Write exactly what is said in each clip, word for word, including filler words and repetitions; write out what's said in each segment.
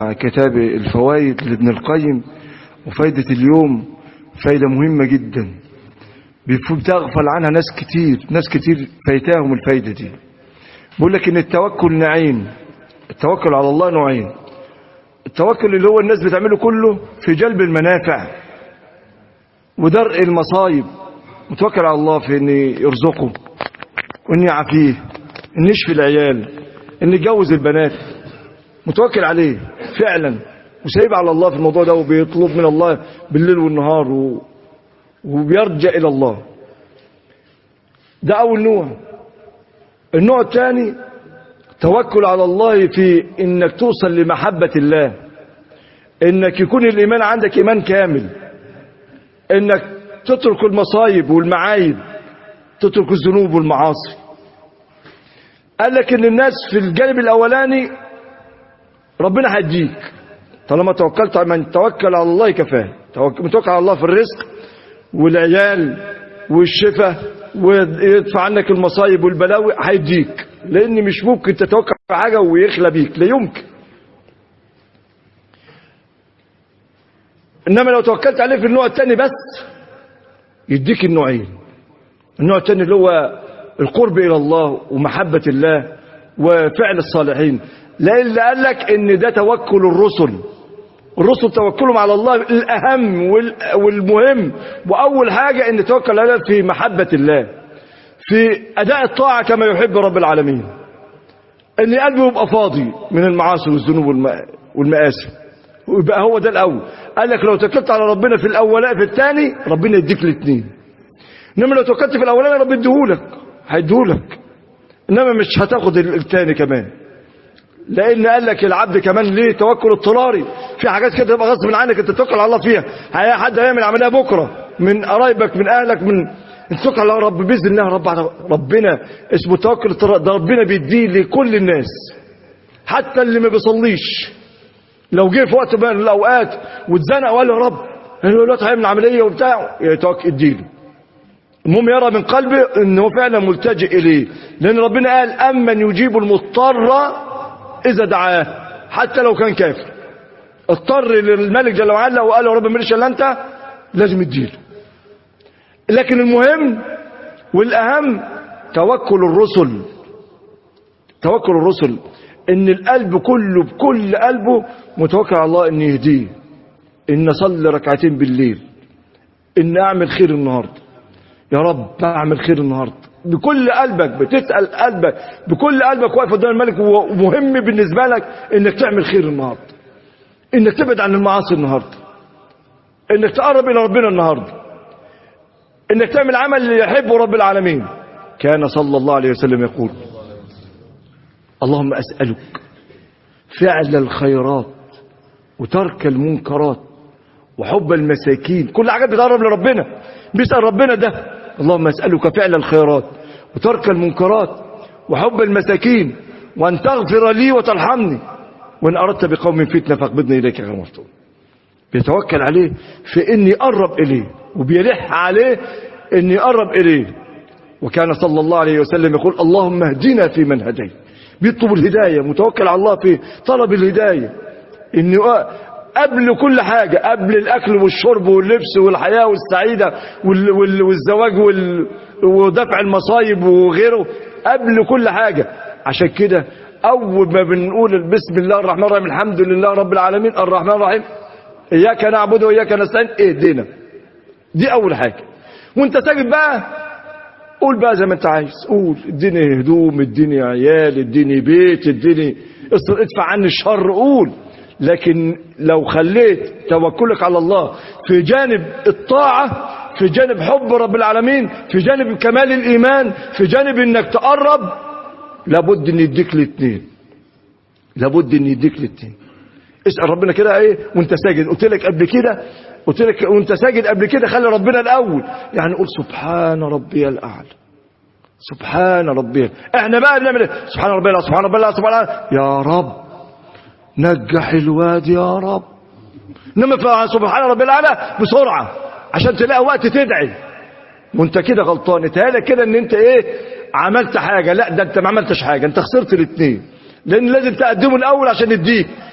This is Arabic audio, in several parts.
مع كتاب الفوائد لابن القيم، وفايدة اليوم فايدة مهمة جدا بتغفل عنها ناس كتير، ناس كتير فايتاهم الفايدة دي. بيقول لك ان التوكل نوعين، التوكل على الله نوعين. التوكل اللي هو الناس بتعمله كله في جلب المنافع ودرء المصايب، متوكل على الله في ان يرزقه وان يعافيه، ان يشفي العيال، ان يجوز البنات، متوكل عليه فعلا وسايب على الله في الموضوع ده، وبيطلب من الله بالليل والنهار و... وبيرجع الى الله. ده اول نوع. النوع الثاني توكل على الله في انك توصل لمحبة الله، انك يكون الايمان عندك ايمان كامل، انك تترك المصايب والمعايب، تترك الذنوب والمعاصي. قال لك ان الناس في الجانب الاولاني ربنا هيديك طالما توكلت، من توكل على الله كفاه. متوكل على الله في الرزق والعيال والشفاء ويدفع عنك المصايب والبلاوي، هيديك، لان مش ممكن تتوكل على حاجه ويخلى بيك، لا يمكن. انما لو توكلت عليه في النوع الثاني بس يديك النوعين. النوع الثاني اللي هو القرب الى الله ومحبه الله وفعل الصالحين. لا اللي قال لك ان ده توكل الرسل. الرسل توكلهم على الله الاهم والمهم، واول حاجه ان توكل على في محبه الله، في اداء الطاعه كما يحب رب العالمين، ان قلبه يبقى فاضي من المعاصي والذنوب والمآسي، ويبقى هو ده الاول. قال لك لو توكلت على ربنا في الاولاني في الثاني ربنا يديك الاثنين. انما لو توكلت في الاولاني ربنا يديهولك، هيديهولك، انما مش هتاخد الثاني كمان. لان قال لك العبد كمان ليه توكل اضطراري، في حاجات كده تبقى غصب عنك انت تتوكل على الله فيها. هي حد هيعمل عمليه بكره من قرايبك من اهلك، من انت توكل على رب باذن الله. رب ربنا اسمه توكل اضطراري، ده ربنا بيديه لكل الناس حتى اللي ما بيصليش. لو جه في وقت من الاوقات واتزنق وقال يا رب الوقت هيعمل عمليه وبتاع، يتوكل اديله. المهم يرى من قلبه انه فعلا ملتجئ اليه، لان ربنا قال امن يجيب المضطر اذا دعاه حتى لو كان كافر. اضطر للملك جل وعلا وقال يا رب ماليش الا انت، لازم يديله. لكن المهم والاهم توكل الرسل. توكل الرسل ان القلب كله بكل قلبه متوكل على الله ان يهديه، ان اصلي ركعتين بالليل، ان اعمل خير النهارده، يا رب اعمل خير النهارده. بكل قلبك بتسأل قلبك، بكل قلبك واقف قدام الملك، ومهم بالنسبة لك انك تعمل خير النهارده، انك تبعد عن المعاصي النهارده، انك تقرب الى ربنا النهارده، انك تعمل عمل اللي يحبه رب العالمين. كان صلى الله عليه وسلم يقول اللهم اسألك فعل الخيرات وترك المنكرات وحب المساكين. كل حاجات بتقرب لربنا، بيسأل ربنا ده. اللهم اسألك فعل الخيرات وترك المنكرات وحب المساكين وأن تغفر لي وترحمني وإن أردت بقوم فتنة فاقبضني إليك غير مفتون. بيتوكل عليه في إني أقرب إليه، وبيلح عليه إني أقرب إليه. وكان صلى الله عليه وسلم يقول اللهم اهدنا في من هديت. بيطلب الهداية، متوكل على الله في طلب الهداية، إني قبل كل حاجة، قبل الأكل والشرب واللبس والحياة والسعيدة والزواج ودفع المصايب وغيره، قبل كل حاجة. عشان كده أول ما بنقول بسم الله الرحمن الرحيم الحمد لله رب العالمين الرحمن الرحيم إياك نعبد وإياك نستعين اهدنا، دي أول حاجة. وانت ساجد بقى قول بقى زي ما انت عايز، قول اديني هدوم، اديني عيال، اديني بيت، اديني ادفع عني الشر، قول. لكن لو خليت توكلك على الله في جانب الطاعة، في جانب حب رب العالمين، في جانب كمال الإيمان، في جانب انك تقرب، لابد ان يديك الاثنين، لابد ان يديك الاثنين. اسأل ربنا كده ايه وانت ساجد. قلت لك قبل كده، قلت لك وانت ساجد قبل كده خلي ربنا الاول، يعني قول سبحان ربي الاعلى، سبحان ربي. احنا بقى بنعمل ايه؟ سبحان ربي الاعلى، سبحان ربي الاعلى، سبحان الله، يا رب نجح الواد يا رب. انما سبحان ربي الاعلى بسرعه عشان تلاقي وقت تدعي، وانت كده غلطان. اتهالك كده ان انت ايه عملت حاجه، لا ده انت ما عملتش حاجه، انت خسرت الاثنين. لان لازم تقدمه الاول عشان يديك،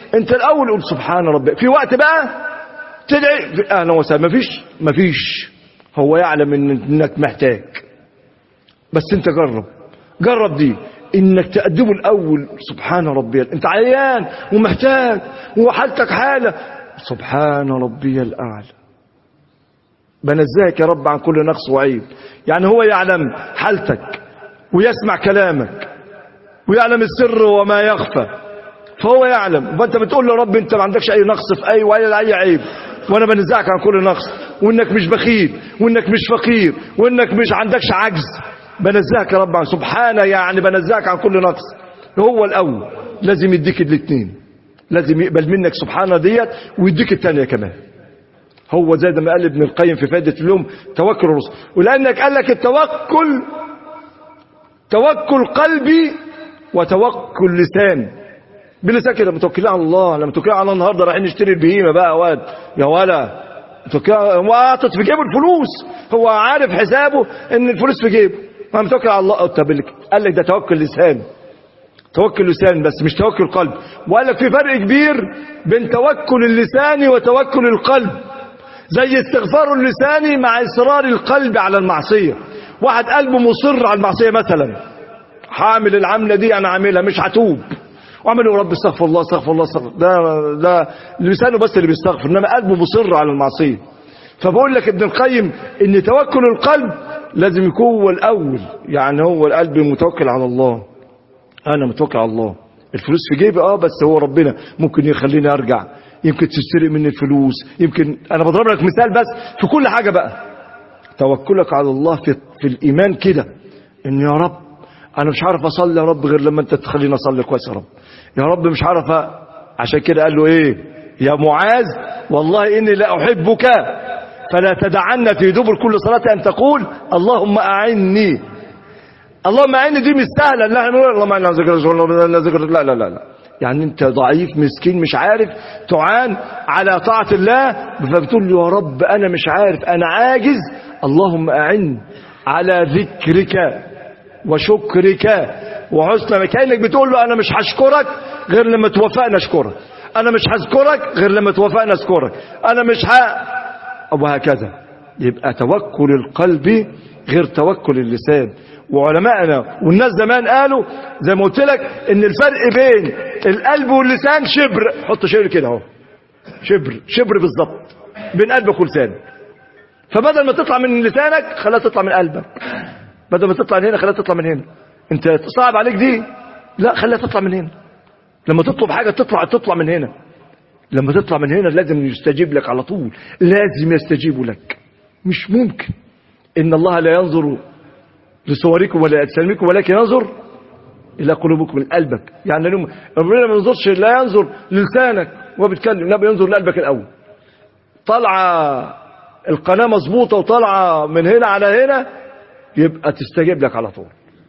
انت الاول قول سبحان ربي. في وقت بقى تدعي اهلا وسهلا، مفيش مفيش هو يعلم انك محتاج، بس انت جرب جرب دي انك تقدمه الاول سبحان ربي. انت عيان ومحتاج وحالتك حاله، سبحان ربي الاعلى، بنزهك يا رب عن كل نقص وعيب. يعني هو يعلم حالتك ويسمع كلامك ويعلم السر وما يخفى، فهو يعلم. فانت بتقول له رب انت ما عندكش اي نقص في اي ولا اي عيب، وانا بنزهك عن كل نقص، وانك مش بخيل وانك مش فقير وانك مش عندكش عجز. بنزهك يا رب عن سبحانه، يعني بنزهك عن كل نقص. هو الاول لازم يديك الاثنين، لازم يقبل منك سبحانه ديت ويديك الثانيه كمان. هو زي ما قال ابن القيم في فائده اليوم توكل الرسل، ولانك قال لك التوكل توكل قلبي وتوكل لسان. بلسان كده متوكلين على الله، لما متوكلين على الله النهارده رايحين نشتري البهيمه بقى واد يا ولا وقعت في جيبه الفلوس، هو عارف حسابه ان الفلوس في جيبه، ما متوكل على الله. قال لك ده توكل لسان، توكل لسان بس مش توكل قلب. وقال لك في فرق كبير بين توكل اللسان وتوكل القلب، زي استغفار اللسان مع اصرار القلب على المعصيه. واحد قلبه مصر على المعصيه مثلا، حامل العمله دي انا عاملها مش هتوب، وعملوا رب استغفر الله استغفر الله استغفر، ده ده لسانه بس اللي بيستغفر، انما قلبه مصر على المعصيه. فبقول لك ابن القيم ان توكل القلب لازم يكون هو الاول، يعني هو القلب متوكل على الله، انا متوكل على الله، الفلوس في جيبي اه بس هو ربنا ممكن يخليني ارجع، يمكن تشتري مني الفلوس، يمكن انا بضرب لك مثال بس في كل حاجه بقى. توكلك على الله في, في الايمان كده، ان يا رب انا مش عارف اصلي يا رب غير لما انت تخليني اصلي كويس يا رب، يا رب مش عارف أ... عشان كده قال له ايه يا معاذ والله اني لا احبك فلا تدعن في دبر كل صلاه ان تقول اللهم اعني. اللهم اعني دي مش سهله، لا نقول اللهم اعني ذكر لا لا لا لا، يعني انت ضعيف مسكين مش عارف تعان على طاعه الله، فبتقول له يا رب انا مش عارف انا عاجز، اللهم اعني على ذكرك وشكرك وحسن، كأنك بتقول له انا مش هشكرك غير لما توفقنا اشكرك، انا مش هذكرك غير لما توفقنا اذكرك، انا مش ه... وهكذا. يبقى توكل القلب غير توكل اللسان. وعلماءنا والناس زمان قالوا زي ما قلت لك ان الفرق بين القلب واللسان شبر، حط شبر كده اهو، شبر شبر بالظبط بين قلبك ولسانك. فبدل ما تطلع من لسانك خليها تطلع من قلبك، بدل ما تطلع من هنا خليها تطلع من هنا. انت صعب عليك دي، لا خليها تطلع من هنا. لما تطلب حاجه تطلع تطلع من هنا، لما تطلع من هنا لازم يستجيب لك على طول، لازم يستجيب لك. مش ممكن، ان الله لا ينظر لصوركم ولا اجسامكم ولكن ينظر الى قلوبكم من قلبك. يعني ربنا ما ينظرش، لا ينظر للسانك وهو بيتكلم، لا بينظر لقلبك الاول. طالعه القناه مظبوطه وطالعه من هنا على هنا يبقى تستجيب لك على طول،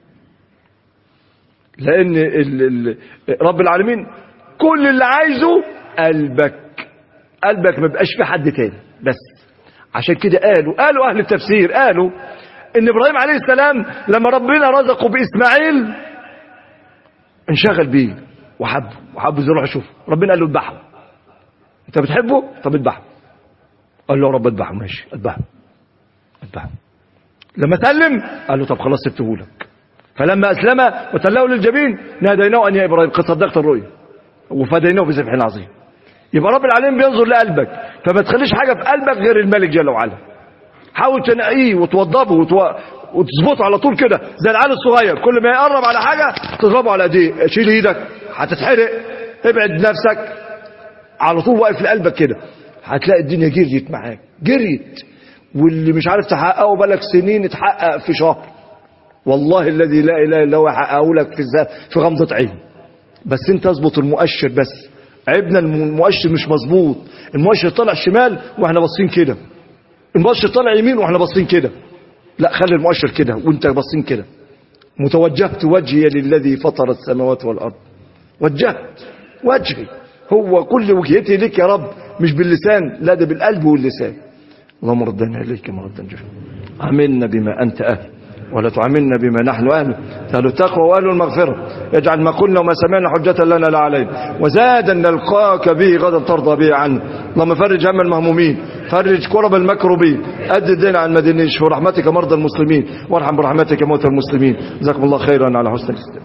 لان ال ال رب العالمين كل اللي عايزه قلبك، قلبك ما بقاش في حد تاني بس. عشان كده قالوا قالوا اهل التفسير قالوا ان ابراهيم عليه السلام لما ربنا رزقه باسماعيل انشغل بيه وحبه وحبه يروح يشوفه، ربنا قال له اذبحه. انت بتحبه؟ طب اذبحه. قال له يا رب اذبحه، ماشي اذبحه اذبحه. لما سلم قال له طب خلاص سبته لك. فلما اسلم وتلاه للجبين ناديناه ان يا ابراهيم قد صدقت الرؤيا وفديناه بذبح عظيم. يبقى رب العالمين بينظر لقلبك، فما تخليش حاجه في قلبك غير الملك جل وعلا. حاول تنقيه وتوضبه وتو... وتظبطه على طول كده زي العيال الصغير، كل ما يقرب على حاجه تضربه على ايديه، شيل ايدك هتتحرق، ابعد نفسك، على طول واقف لقلبك كده، هتلاقي الدنيا جريت معاك جريت، واللي مش عارف تحققه بالك سنين اتحقق في شهر. والله الذي لا اله الا هو يحققه لك في في غمضه عين. بس انت اظبط المؤشر بس. عيبنا المؤشر مش مظبوط، المؤشر طالع شمال واحنا باصين كده، المؤشر طالع يمين واحنا باصين كده. لا خلي المؤشر كده وانت باصين كده. متوجهت وجهي للذي فطر السماوات والارض، وجهت وجهي، هو كل وجهتي لك يا رب، مش باللسان، لا ده بالقلب واللسان. اللهم ردنا اليك مردا جميلا، عملنا بما انت اهل. ولا تعاملنا بما نحن أهله، أهل التقوى وأهل المغفرة. اجعل ما قلنا وما سمعنا حجة لنا لا علينا، وزاد أن نلقاك به غدا ترضى به عنه. اللهم فرج هم المهمومين، فرج كرب المكروبين، أد الدين عن المدينين، اشف برحمتك مرضى المسلمين، وارحم برحمتك موتى المسلمين. جزاكم الله خيرا على حسن الاستماع.